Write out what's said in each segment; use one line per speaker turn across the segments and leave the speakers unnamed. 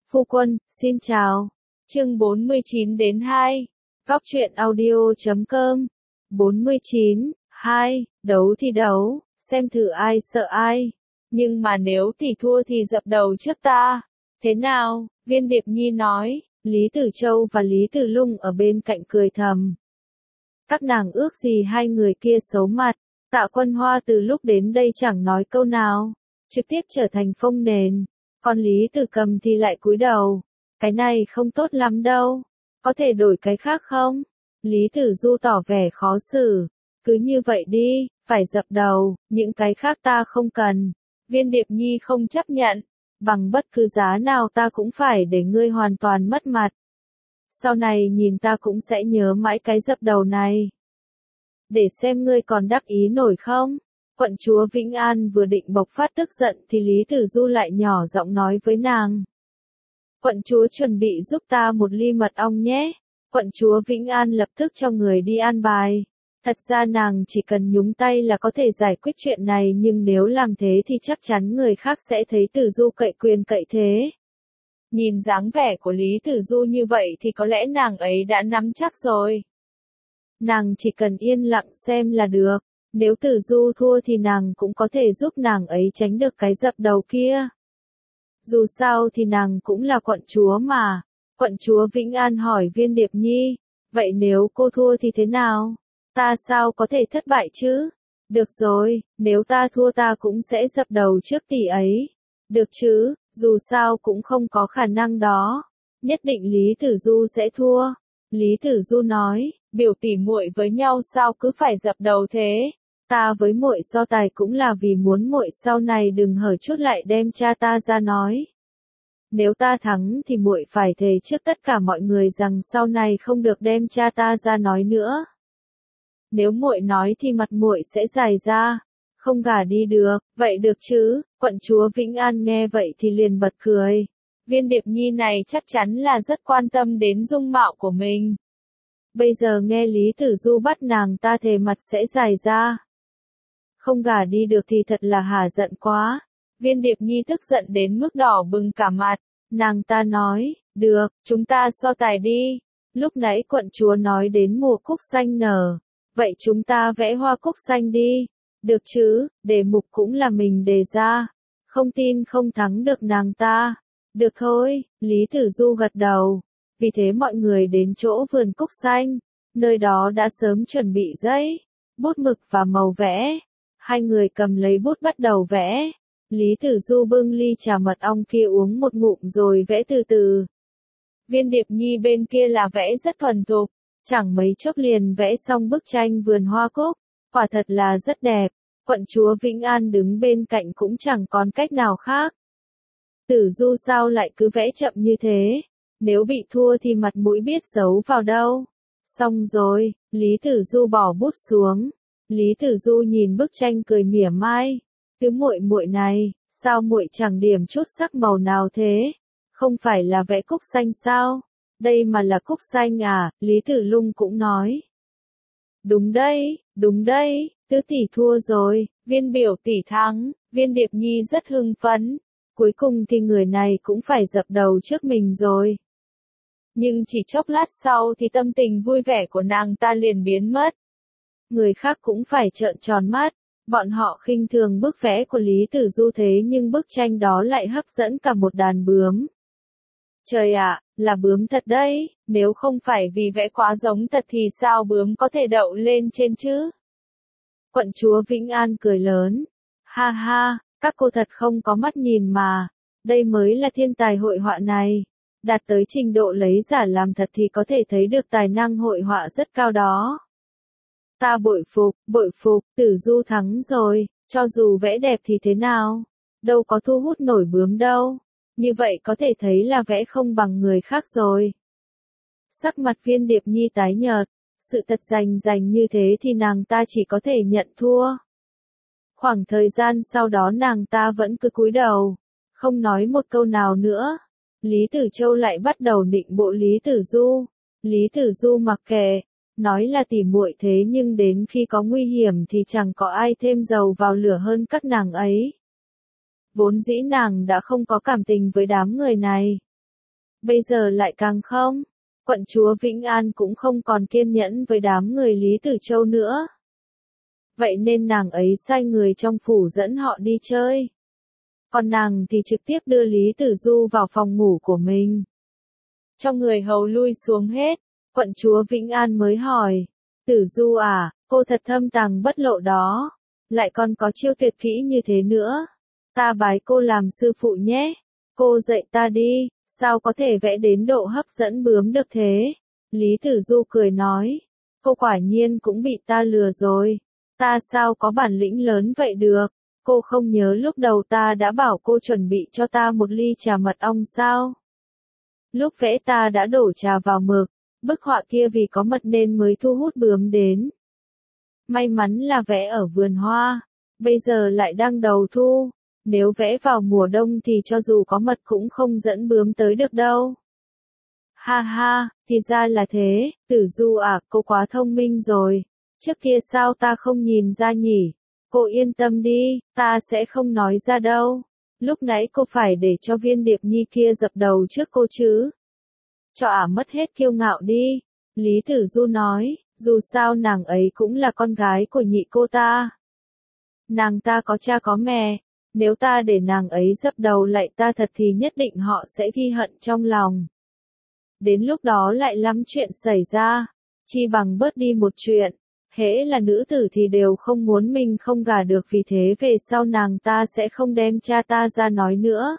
Phu quân, xin chào. Chương 49 đến 2. Góc truyện audio.com. 49. 2. Đấu thì đấu, xem thử ai sợ ai. Nhưng mà nếu tỷ thua thì dập đầu trước ta. Thế nào? Viên Điệp Nhi nói. Lý Tử Châu và Lý Tử Lung ở bên cạnh cười thầm. Các nàng ước gì hai người kia xấu mặt. Tạ Quân Hoa từ lúc đến đây chẳng nói câu nào, trực tiếp trở thành phông nền. Còn Lý Tử Cầm thì lại cúi đầu. Cái này không tốt lắm đâu. Có thể đổi cái khác không? Lý Tử Du tỏ vẻ khó xử. Cứ như vậy đi, phải dập đầu, những cái khác ta không cần. Viên Điệp Nhi không chấp nhận. Bằng bất cứ giá nào ta cũng phải để ngươi hoàn toàn mất mặt. Sau này nhìn ta cũng sẽ nhớ mãi cái dập đầu này. Để xem ngươi còn đắc ý nổi không? Quận chúa Vĩnh An vừa định bộc phát tức giận thì Lý Tử Du lại nhỏ giọng nói với nàng. Quận chúa chuẩn bị giúp ta một ly mật ong nhé. Quận chúa Vĩnh An lập tức cho người đi an bài. Thật ra nàng chỉ cần nhúng tay là có thể giải quyết chuyện này, nhưng nếu làm thế thì chắc chắn người khác sẽ thấy Tử Du cậy quyền cậy thế. Nhìn dáng vẻ của Lý Tử Du như vậy thì có lẽ nàng ấy đã nắm chắc rồi. Nàng chỉ cần yên lặng xem là được. Nếu Tử Du thua thì nàng cũng có thể giúp nàng ấy tránh được cái dập đầu kia. Dù sao thì nàng cũng là quận chúa mà. Quận chúa Vĩnh An hỏi Viên Điệp Nhi. Vậy nếu cô thua thì thế nào? Ta sao có thể thất bại chứ? Được rồi, nếu ta thua ta cũng sẽ dập đầu trước tỷ ấy. Được chứ, dù sao cũng không có khả năng đó. Nhất định Lý Tử Du sẽ thua. Lý Tử Du nói, biểu tỷ muội với nhau sao cứ phải dập đầu thế? Ta với muội so tài cũng là vì muốn muội sau này đừng hở chút lại đem cha ta ra nói. Nếu ta thắng thì muội phải thề trước tất cả mọi người rằng sau này không được đem cha ta ra nói nữa. Nếu muội nói thì mặt muội sẽ dài ra, không gả đi được. Vậy được chứ? Quận chúa Vĩnh An nghe vậy thì liền bật cười. Viên Điệp Nhi này chắc chắn là rất quan tâm đến dung mạo của mình. Bây giờ nghe Lý Tử Du bắt nàng ta thề mặt sẽ dài ra, không gả đi được thì thật là hả giận quá. Viên Điệp Nhi tức giận đến mức đỏ bừng cả mặt. Nàng ta nói, được, chúng ta so tài đi. Lúc nãy quận chúa nói đến mùa cúc xanh nở. Vậy chúng ta vẽ hoa cúc xanh đi. Được chứ, đề mục cũng là mình đề ra. Không tin không thắng được nàng ta. Được thôi, Lý Tử Du gật đầu. Vì thế mọi người đến chỗ vườn cúc xanh. Nơi đó đã sớm chuẩn bị giấy, bút mực và màu vẽ. Hai người cầm lấy bút bắt đầu vẽ. Lý Tử Du bưng ly trà mật ong kia uống một ngụm rồi vẽ từ từ. Viên Điệp Nhi bên kia là vẽ rất thuần thục, chẳng mấy chốc liền vẽ xong bức tranh vườn hoa cúc, quả thật là rất đẹp. Quận chúa Vĩnh An đứng bên cạnh cũng chẳng còn cách nào khác. Tử Du sao lại cứ vẽ chậm như thế? Nếu bị thua thì mặt mũi biết giấu vào đâu. Xong rồi, Lý Tử Du bỏ bút xuống. Lý Tử Du nhìn bức tranh cười mỉa mai. Cứ muội muội này, sao muội chẳng điểm chút sắc màu nào thế? Không phải là vẽ cúc xanh sao? Đây mà là cúc xanh à? Lý Tử Lung cũng nói. Đúng đấy, tứ tỷ thua rồi, Viên biểu tỷ thắng. Viên Điệp Nhi rất hưng phấn. Cuối cùng thì người này cũng phải dập đầu trước mình rồi. Nhưng chỉ chốc lát sau thì tâm tình vui vẻ của nàng ta liền biến mất. Người khác cũng phải trợn tròn mắt. Bọn họ khinh thường bức vẽ của Lý Tử Du thế nhưng bức tranh đó lại hấp dẫn cả một đàn bướm. Trời ạ, là bướm thật đấy, nếu không phải vì vẽ quá giống thật thì sao bướm có thể đậu lên trên chứ? Quận chúa Vĩnh An cười lớn. Ha ha, các cô thật không có mắt nhìn mà. Đây mới là thiên tài hội họa này. Đạt tới trình độ lấy giả làm thật thì có thể thấy được tài năng hội họa rất cao đó. Ta bội phục, Tử Du thắng rồi, cho dù vẽ đẹp thì thế nào? Đâu có thu hút nổi bướm đâu. Như vậy có thể thấy là vẽ không bằng người khác rồi. Sắc mặt Viên Điệp Nhi tái nhợt, sự thật rành như thế thì nàng ta chỉ có thể nhận thua. Khoảng thời gian sau đó nàng ta vẫn cứ cúi đầu, không nói một câu nào nữa. Lý Tử Châu lại bắt đầu nịnh bợ Lý Tử Du. Lý Tử Du mặc kệ, nói là tỉ muội thế nhưng đến khi có nguy hiểm thì chẳng có ai thêm dầu vào lửa hơn các nàng ấy. Vốn dĩ nàng đã không có cảm tình với đám người này. bây giờ lại càng không. Quận chúa Vĩnh An cũng không còn kiên nhẫn với đám người Lý Tử Châu nữa. Vậy nên nàng ấy sai người trong phủ dẫn họ đi chơi. Còn nàng thì trực tiếp đưa Lý Tử Du vào phòng ngủ của mình. Trong người hầu lui xuống hết, quận chúa Vĩnh An mới hỏi, Tử Du à, cô thật thâm tàng bất lộ đó, lại còn có chiêu tuyệt kỹ như thế nữa. Ta bái cô làm sư phụ nhé, cô dạy ta đi, sao có thể vẽ đến độ hấp dẫn bướm được thế? Lý Tử Du cười nói, cô quả nhiên cũng bị ta lừa rồi, ta sao có bản lĩnh lớn vậy được, cô không nhớ lúc đầu ta đã bảo cô chuẩn bị cho ta một ly trà mật ong sao? Lúc vẽ ta đã đổ trà vào mực, bức họa kia vì có mật nên mới thu hút bướm đến. May mắn là vẽ ở vườn hoa, bây giờ lại đang đầu thu, nếu vẽ vào mùa đông thì cho dù có mật cũng không dẫn bướm tới được đâu. Ha ha, thì ra là thế, Tử Du à, cô quá thông minh rồi, trước kia sao ta không nhìn ra nhỉ? Cô yên tâm đi, ta sẽ không nói ra đâu. Lúc nãy cô phải để cho Viên Điệp Nhi kia dập đầu trước cô chứ. Cho ả mất hết kiêu ngạo đi. Lý Tử Du nói, dù sao nàng ấy cũng là con gái của nhị cô ta. Nàng ta có cha có mẹ, nếu ta để nàng ấy dập đầu lạy ta thật thì nhất định họ sẽ ghi hận trong lòng. Đến lúc đó lại lắm chuyện xảy ra, chi bằng bớt đi một chuyện. Hễ là nữ tử thì đều không muốn mình không gả được, vì thế về sau nàng ta sẽ không đem cha ta ra nói nữa.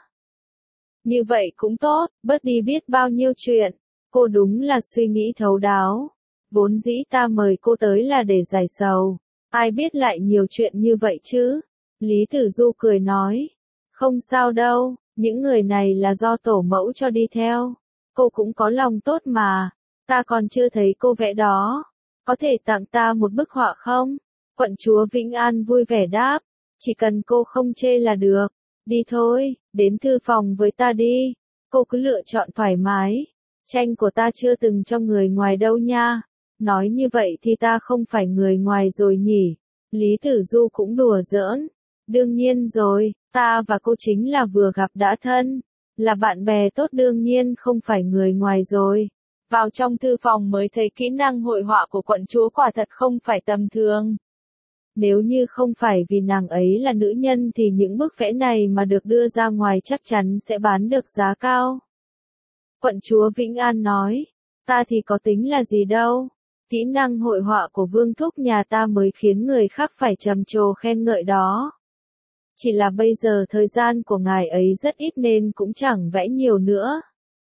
Như vậy cũng tốt, bớt đi biết bao nhiêu chuyện. Cô đúng là suy nghĩ thấu đáo. Vốn dĩ ta mời cô tới là để giải sầu. Ai biết lại nhiều chuyện như vậy chứ? Lý Tử Du cười nói. Không sao đâu, những người này là do tổ mẫu cho đi theo. Cô cũng có lòng tốt mà. Ta còn chưa thấy cô vẽ đó. Có thể tặng ta một bức họa không? Quận chúa Vĩnh An vui vẻ đáp. Chỉ cần cô không chê là được. Đi thôi, đến thư phòng với ta đi. Cô cứ lựa chọn thoải mái. Tranh của ta chưa từng cho người ngoài đâu nha. Nói như vậy thì ta không phải người ngoài rồi nhỉ? Lý Tử Du cũng đùa giỡn. Đương nhiên rồi, ta và cô chính là vừa gặp đã thân. Là bạn bè tốt, đương nhiên không phải người ngoài rồi. Vào trong thư phòng mới thấy kỹ năng hội họa của quận chúa quả thật không phải tầm thường. Nếu như không phải vì nàng ấy là nữ nhân thì những bức vẽ này mà được đưa ra ngoài chắc chắn sẽ bán được giá cao. Quận chúa Vĩnh An nói, ta thì có tính là gì đâu. Kỹ năng hội họa của Vương Thúc nhà ta mới khiến người khác phải trầm trồ khen ngợi đó. Chỉ là bây giờ thời gian của ngài ấy rất ít nên cũng chẳng vẽ nhiều nữa.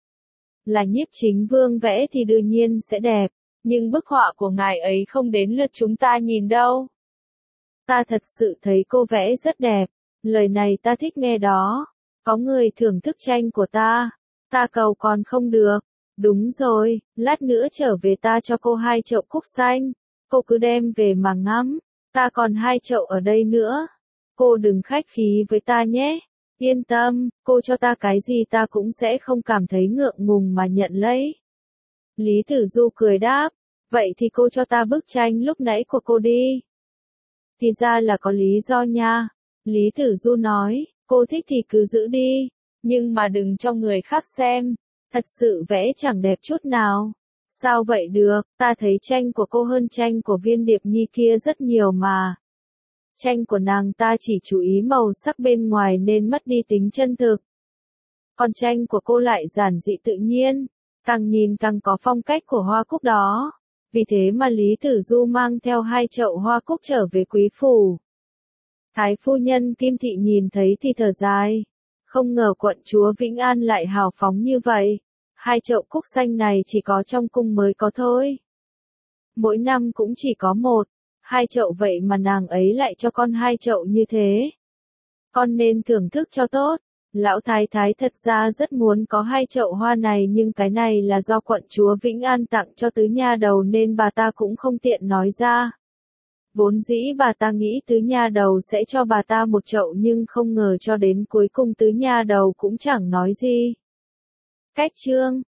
Là Nhiếp Chính Vương vẽ thì đương nhiên sẽ đẹp, nhưng bức họa của ngài ấy không đến lượt chúng ta nhìn đâu. Ta thật sự thấy cô vẽ rất đẹp, lời này ta thích nghe đó. Có người thưởng thức tranh của ta cầu còn không được. Đúng rồi, lát nữa trở về ta cho cô 2 chậu cúc xanh, cô cứ đem về mà ngắm, ta còn 2 chậu ở đây nữa. Cô đừng khách khí với ta nhé. Yên tâm, cô cho ta cái gì ta cũng sẽ không cảm thấy ngượng ngùng mà nhận lấy. Lý Tử Du cười đáp, vậy thì cô cho ta bức tranh lúc nãy của cô đi. Thì ra là có lý do nha. Lý Tử Du nói, cô thích thì cứ giữ đi, nhưng mà đừng cho người khác xem. Thật sự vẽ chẳng đẹp chút nào. Sao vậy được, ta thấy tranh của cô hơn tranh của Viên Điệp Nhi kia rất nhiều mà. Tranh của nàng ta chỉ chú ý màu sắc bên ngoài nên mất đi tính chân thực. Còn tranh của cô lại giản dị tự nhiên, càng nhìn càng có phong cách của hoa cúc đó. Vì thế mà Lý Tử Du mang theo 2 chậu hoa cúc trở về quý phủ. Thái phu nhân Kim Thị nhìn thấy thì thở dài. Không ngờ quận chúa Vĩnh An lại hào phóng như vậy. 2 chậu cúc xanh này chỉ có trong cung mới có thôi. Mỗi năm cũng chỉ có 1-2 chậu vậy mà nàng ấy lại cho con 2 chậu như thế. Con nên thưởng thức cho tốt. Lão thái thái thật ra rất muốn có 2 chậu hoa này, nhưng cái này là do quận chúa Vĩnh An tặng cho tứ nha đầu nên bà ta cũng không tiện nói ra. Vốn dĩ bà ta nghĩ tứ nha đầu sẽ cho bà ta 1 chậu, nhưng không ngờ cho đến cuối cùng tứ nha đầu cũng chẳng nói gì. Cách chương